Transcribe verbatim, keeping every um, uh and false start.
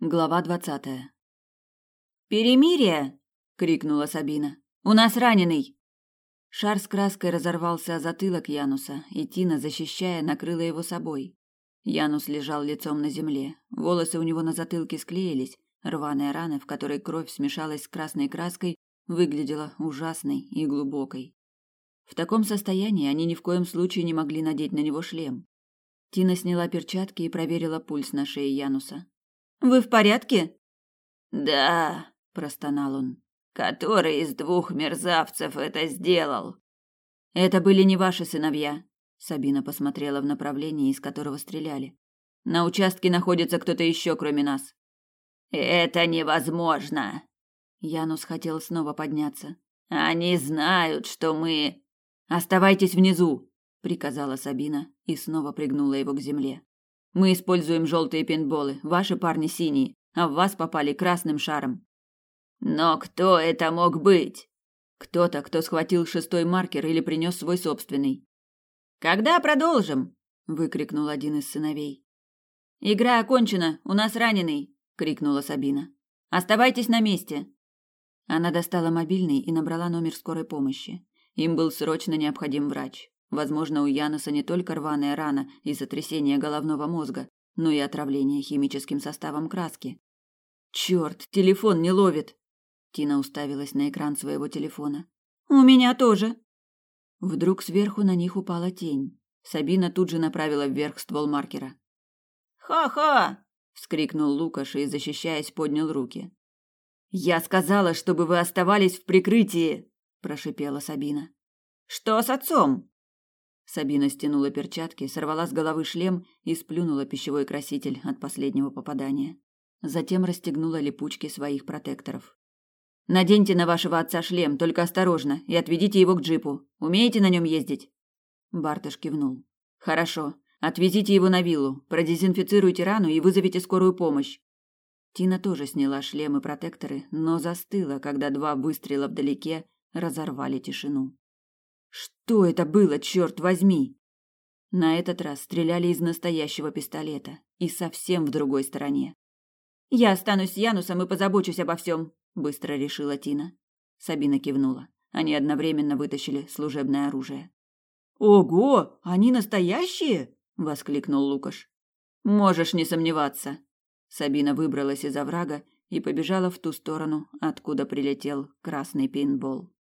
Глава двадцатая. «Перемирие!» — крикнула Сабина. «У нас раненый!» Шар с краской разорвался о затылок Януса, и Тина, защищая, накрыла его собой. Янус лежал лицом на земле. Волосы у него на затылке склеились. Рваная рана, в которой кровь смешалась с красной краской, выглядела ужасной и глубокой. В таком состоянии они ни в коем случае не могли надеть на него шлем. Тина сняла перчатки и проверила пульс на шее Януса. «Вы в порядке?» «Да», – простонал он. «Который из двух мерзавцев это сделал?» «Это были не ваши сыновья», – Сабина посмотрела в направлении, из которого стреляли. «На участке находится кто-то еще, кроме нас». «Это невозможно!» Янус хотел снова подняться. «Они знают, что мы...» «Оставайтесь внизу», – приказала Сабина и снова пригнула его к земле. «Мы используем желтые пейнтболы, ваши парни синие, а в вас попали красным шаром». «Но кто это мог быть?» «Кто-то, кто схватил шестой маркер или принес свой собственный». «Когда продолжим?» – выкрикнул один из сыновей. «Игра окончена, у нас раненый!» – крикнула Сабина. «Оставайтесь на месте!» Она достала мобильный и набрала номер скорой помощи. Им был срочно необходим врач. Возможно, у Януса не только рваная рана и сотрясение головного мозга, но и отравление химическим составом краски. «Черт, телефон не ловит!» Тина уставилась на экран своего телефона. «У меня тоже!» Вдруг сверху на них упала тень. Сабина тут же направила вверх ствол маркера. «Хо-хо!» – вскрикнул Лукаш и, защищаясь, поднял руки. «Я сказала, чтобы вы оставались в прикрытии!» – прошипела Сабина. «Что с отцом?» Сабина стянула перчатки, сорвала с головы шлем и сплюнула пищевой краситель от последнего попадания. Затем расстегнула липучки своих протекторов. «Наденьте на вашего отца шлем, только осторожно, и отведите его к джипу. Умеете на нем ездить?» Бартыш кивнул. «Хорошо. Отвезите его на виллу, продезинфицируйте рану и вызовите скорую помощь». Тина тоже сняла шлем и протекторы, но застыла, когда два выстрела вдалеке разорвали тишину. Что это было, черт возьми? На этот раз стреляли из настоящего пистолета и совсем в другой стороне. «Я останусь с Янусом и позабочусь обо всем», – быстро решила Тина. Сабина кивнула. Они одновременно вытащили служебное оружие. «Ого, они настоящие?» – воскликнул Лукаш. «Можешь не сомневаться». Сабина выбралась из оврага и побежала в ту сторону, откуда прилетел красный пейнтбол.